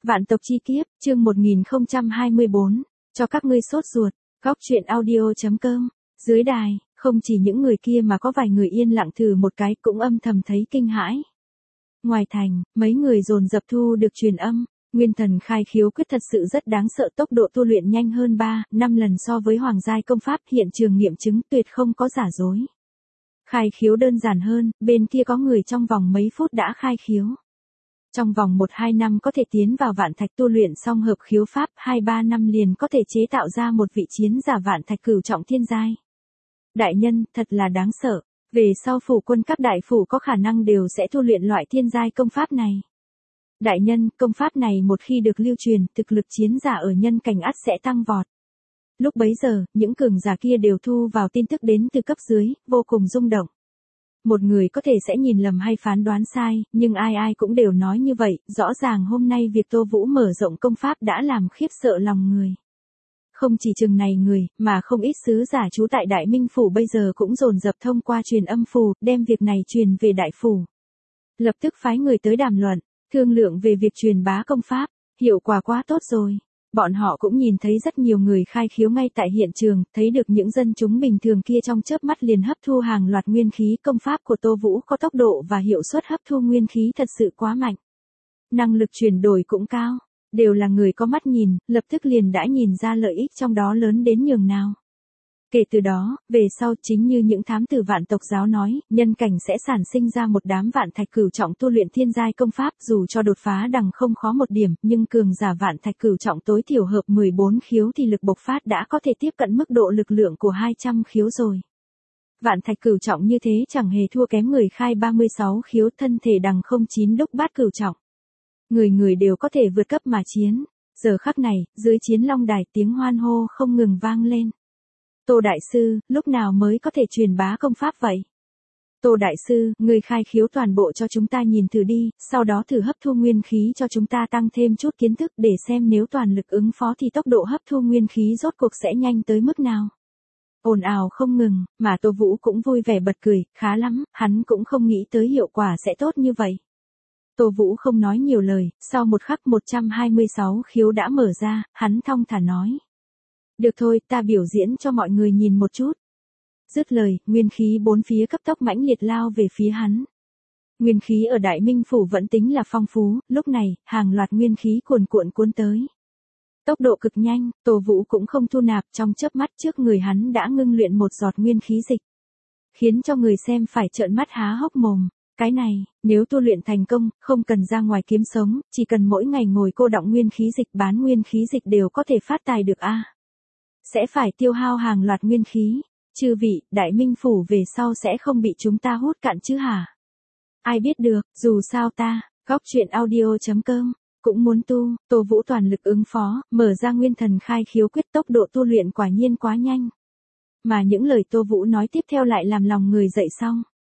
Vạn tộc chi kiếp, chương 1024, cho các ngươi sốt ruột, góc truyện audio.com, dưới đài, không chỉ những người kia mà có vài người yên lặng thử một cái cũng âm thầm thấy kinh hãi. Ngoài thành, mấy người dồn dập thu được truyền âm, nguyên thần khai khiếu quyết thật sự rất đáng sợ, tốc độ tu luyện nhanh hơn 3-5 lần so với hoàng giai công pháp, hiện trường nghiệm chứng tuyệt không có giả dối. Khai khiếu đơn giản hơn, bên kia có người trong vòng mấy phút đã khai khiếu. Trong vòng 1-2 năm có thể tiến vào vạn thạch tu luyện xong hợp khiếu pháp, 2-3 năm liền có thể chế tạo ra một vị chiến giả vạn thạch cửu trọng thiên giai. Đại nhân, thật là đáng sợ, về sau phủ quân các đại phủ có khả năng đều sẽ tu luyện loại thiên giai công pháp này. Đại nhân, công pháp này một khi được lưu truyền, thực lực chiến giả ở nhân cảnh ắt sẽ tăng vọt. Lúc bấy giờ, những cường giả kia đều thu vào tin tức đến từ cấp dưới, vô cùng rung động. Một người có thể sẽ nhìn lầm hay phán đoán sai, nhưng ai ai cũng đều nói như vậy, rõ ràng hôm nay việc Tô Vũ mở rộng công pháp đã làm khiếp sợ lòng người. Không chỉ chừng này người, mà không ít sứ giả trú tại Đại Minh Phủ bây giờ cũng dồn dập thông qua truyền âm phù, đem việc này truyền về Đại Phủ. Lập tức phái người tới đàm luận, thương lượng về việc truyền bá công pháp, hiệu quả quá tốt rồi. Bọn họ cũng nhìn thấy rất nhiều người khai khiếu ngay tại hiện trường, thấy được những dân chúng bình thường kia trong chớp mắt liền hấp thu hàng loạt nguyên khí, công pháp của Tô Vũ có tốc độ và hiệu suất hấp thu nguyên khí thật sự quá mạnh. Năng lực chuyển đổi cũng cao, đều là người có mắt nhìn, lập tức liền đã nhìn ra lợi ích trong đó lớn đến nhường nào. Kể từ đó, về sau chính như những thám tử vạn tộc giáo nói, nhân cảnh sẽ sản sinh ra một đám vạn thạch cửu trọng tu luyện thiên giai công pháp, dù cho đột phá đằng không khó một điểm, nhưng cường giả vạn thạch cửu trọng tối thiểu hợp 14 khiếu thì lực bộc phát đã có thể tiếp cận mức độ lực lượng của 200 khiếu rồi. Vạn thạch cửu trọng như thế chẳng hề thua kém người khai 36 khiếu, thân thể đằng không 9 đúc bát cửu trọng. Người người đều có thể vượt cấp mà chiến. Giờ khắc này, dưới chiến long đài tiếng hoan hô không ngừng vang lên. Tô Đại Sư, lúc nào mới có thể truyền bá công pháp vậy? Tô Đại Sư, người khai khiếu toàn bộ cho chúng ta nhìn thử đi, sau đó thử hấp thu nguyên khí cho chúng ta tăng thêm chút kiến thức để xem nếu toàn lực ứng phó thì tốc độ hấp thu nguyên khí rốt cuộc sẽ nhanh tới mức nào. Ồn ào không ngừng, mà Tô Vũ cũng vui vẻ bật cười, khá lắm, hắn cũng không nghĩ tới hiệu quả sẽ tốt như vậy. Tô Vũ không nói nhiều lời, sau một khắc 126 khiếu đã mở ra, hắn thong thả nói. Được thôi, ta biểu diễn cho mọi người nhìn một chút. Dứt lời, nguyên khí bốn phía cấp tốc mãnh liệt lao về phía hắn. Nguyên khí ở Đại Minh Phủ vẫn tính là phong phú, lúc này, hàng loạt nguyên khí cuồn cuộn cuốn tới. Tốc độ cực nhanh, Tô Vũ cũng không thu nạp, trong chớp mắt trước người hắn đã ngưng luyện một giọt nguyên khí dịch. Khiến cho người xem phải trợn mắt há hốc mồm. Cái này, nếu tu luyện thành công, không cần ra ngoài kiếm sống, chỉ cần mỗi ngày ngồi cô đọng nguyên khí dịch bán nguyên khí dịch đều có thể phát tài được a. Sẽ phải tiêu hao hàng loạt nguyên khí. Chư vị, Đại Minh Phủ về sau sẽ không bị chúng ta hút cạn chứ hả? Ai biết được, dù sao ta, góc truyện audio.com, cũng muốn tu. Tô Vũ toàn lực ứng phó, mở ra nguyên thần khai khiếu quyết, tốc độ tu luyện quả nhiên quá nhanh. Mà những lời Tô Vũ nói tiếp theo lại làm lòng người dậy xong.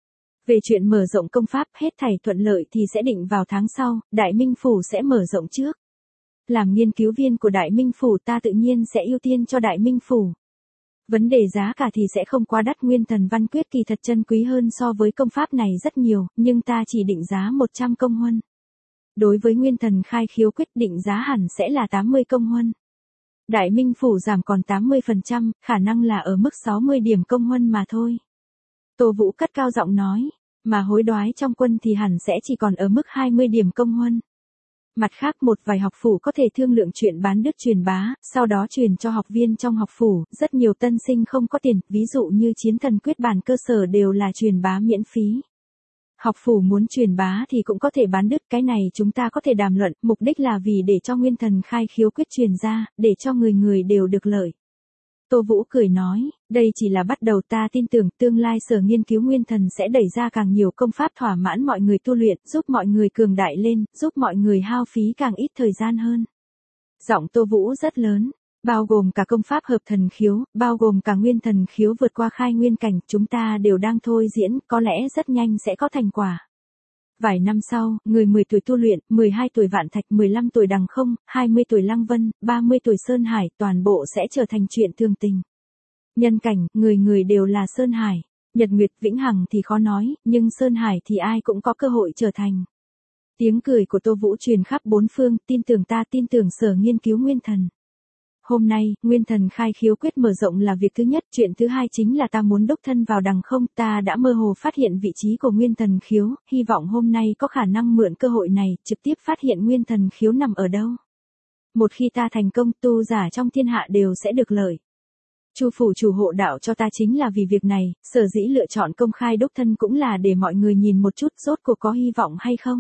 Về chuyện mở rộng công pháp hết thảy thuận lợi thì sẽ định vào tháng sau, Đại Minh Phủ sẽ mở rộng trước. Làm nghiên cứu viên của Đại Minh Phủ ta tự nhiên sẽ ưu tiên cho Đại Minh Phủ. Vấn đề giá cả thì sẽ không quá đắt, nguyên thần văn quyết kỳ thật chân quý hơn so với công pháp này rất nhiều, nhưng ta chỉ định giá 100 công huân. Đối với nguyên thần khai khiếu quyết định giá hẳn sẽ là 80 công huân. Đại Minh Phủ giảm còn 80%, khả năng là ở mức 60 điểm công huân mà thôi. Tô Vũ cất cao giọng nói, mà hối đoái trong quân thì hẳn sẽ chỉ còn ở mức 20 điểm công huân. Mặt khác một vài học phủ có thể thương lượng chuyện bán đứt truyền bá, sau đó truyền cho học viên trong học phủ, rất nhiều tân sinh không có tiền, ví dụ như chiến thần quyết bản cơ sở đều là truyền bá miễn phí. Học phủ muốn truyền bá thì cũng có thể bán đứt, cái này chúng ta có thể đàm luận, mục đích là vì để cho nguyên thần khai khiếu quyết truyền ra, để cho người người đều được lợi. Tô Vũ cười nói, đây chỉ là bắt đầu, ta tin tưởng tương lai sở nghiên cứu nguyên thần sẽ đẩy ra càng nhiều công pháp thỏa mãn mọi người tu luyện, giúp mọi người cường đại lên, giúp mọi người hao phí càng ít thời gian hơn. Giọng Tô Vũ rất lớn, bao gồm cả công pháp hợp thần khiếu, bao gồm cả nguyên thần khiếu vượt qua khai nguyên cảnh, chúng ta đều đang thôi diễn, có lẽ rất nhanh sẽ có thành quả. Vài năm sau, người 10 tuổi tu luyện, 12 tuổi vạn thạch, 15 tuổi đằng không, 20 tuổi lăng vân, 30 tuổi sơn hải, toàn bộ sẽ trở thành chuyện thường tình. Nhân cảnh, người người đều là sơn hải. Nhật nguyệt vĩnh hằng thì khó nói, nhưng sơn hải thì ai cũng có cơ hội trở thành. Tiếng cười của Tô Vũ truyền khắp bốn phương, tin tưởng ta, tin tưởng Sở Nghiên cứu Nguyên Thần. Hôm nay, Nguyên Thần khai khiếu quyết mở rộng là việc thứ nhất, chuyện thứ hai chính là ta muốn đúc thân vào đằng không, ta đã mơ hồ phát hiện vị trí của Nguyên Thần khiếu, hy vọng hôm nay có khả năng mượn cơ hội này, trực tiếp phát hiện Nguyên Thần khiếu nằm ở đâu. Một khi ta thành công, tu giả trong thiên hạ đều sẽ được lợi. Chu phủ chủ hộ đạo cho ta chính là vì việc này, sở dĩ lựa chọn công khai đúc thân cũng là để mọi người nhìn một chút rốt cuộc có hy vọng hay không.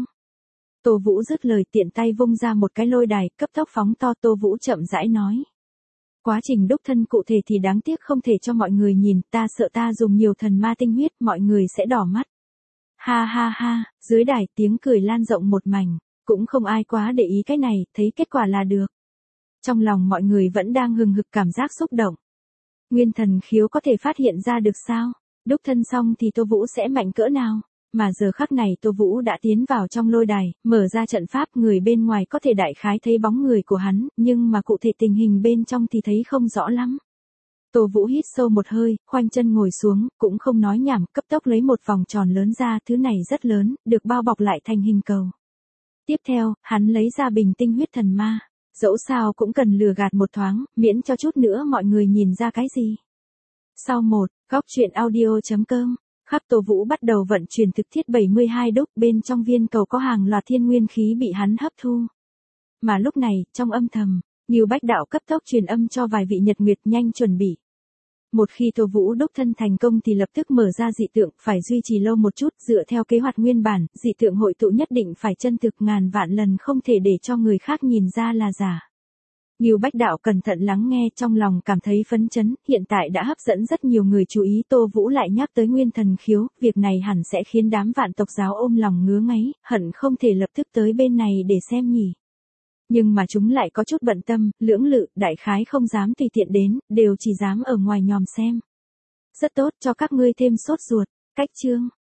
Tô Vũ dứt lời tiện tay vung ra một cái lôi đài, cấp tốc phóng to. Tô Vũ chậm rãi nói. Quá trình đúc thân cụ thể thì đáng tiếc không thể cho mọi người nhìn, ta sợ ta dùng nhiều thần ma tinh huyết, mọi người sẽ đỏ mắt. Ha ha ha, dưới đài tiếng cười lan rộng một mảnh, cũng không ai quá để ý cái này, thấy kết quả là được. Trong lòng mọi người vẫn đang hừng hực cảm giác xúc động. Nguyên thần khiếu có thể phát hiện ra được sao? Đúc thân xong thì Tô Vũ sẽ mạnh cỡ nào? Mà giờ khắc này Tô Vũ đã tiến vào trong lôi đài, mở ra trận pháp, người bên ngoài có thể đại khái thấy bóng người của hắn, nhưng mà cụ thể tình hình bên trong thì thấy không rõ lắm. Tô Vũ hít sâu một hơi, khoanh chân ngồi xuống, cũng không nói nhảm, cấp tốc lấy một vòng tròn lớn ra, thứ này rất lớn, được bao bọc lại thành hình cầu. Tiếp theo, hắn lấy ra bình tinh huyết thần ma. Dẫu sao cũng cần lừa gạt một thoáng, miễn cho chút nữa mọi người nhìn ra cái gì. Sau một, góc truyện audio.com, khắc Tô Vũ bắt đầu vận chuyển thực thiết 72 đúc, bên trong viên cầu có hàng loạt thiên nguyên khí bị hắn hấp thu. Mà lúc này, trong âm thầm, Ngưu Bách Đạo cấp tốc truyền âm cho vài vị nhật nguyệt nhanh chuẩn bị. Một khi Tô Vũ đúc thân thành công thì lập tức mở ra dị tượng, phải duy trì lâu một chút, dựa theo kế hoạch nguyên bản, dị tượng hội tụ nhất định phải chân thực, ngàn vạn lần không thể để cho người khác nhìn ra là giả. Ngưu Bách Đạo cẩn thận lắng nghe, trong lòng cảm thấy phấn chấn, hiện tại đã hấp dẫn rất nhiều người chú ý. Tô Vũ lại nhắc tới Nguyên Thần khiếu, việc này hẳn sẽ khiến đám Vạn tộc giáo ôm lòng ngứa ngáy, hận không thể lập tức tới bên này để xem nhỉ. Nhưng mà chúng lại có chút bận tâm, lưỡng lự, đại khái không dám tùy tiện đến, đều chỉ dám ở ngoài nhòm xem. Rất tốt, cho các ngươi thêm sốt ruột. Cách chương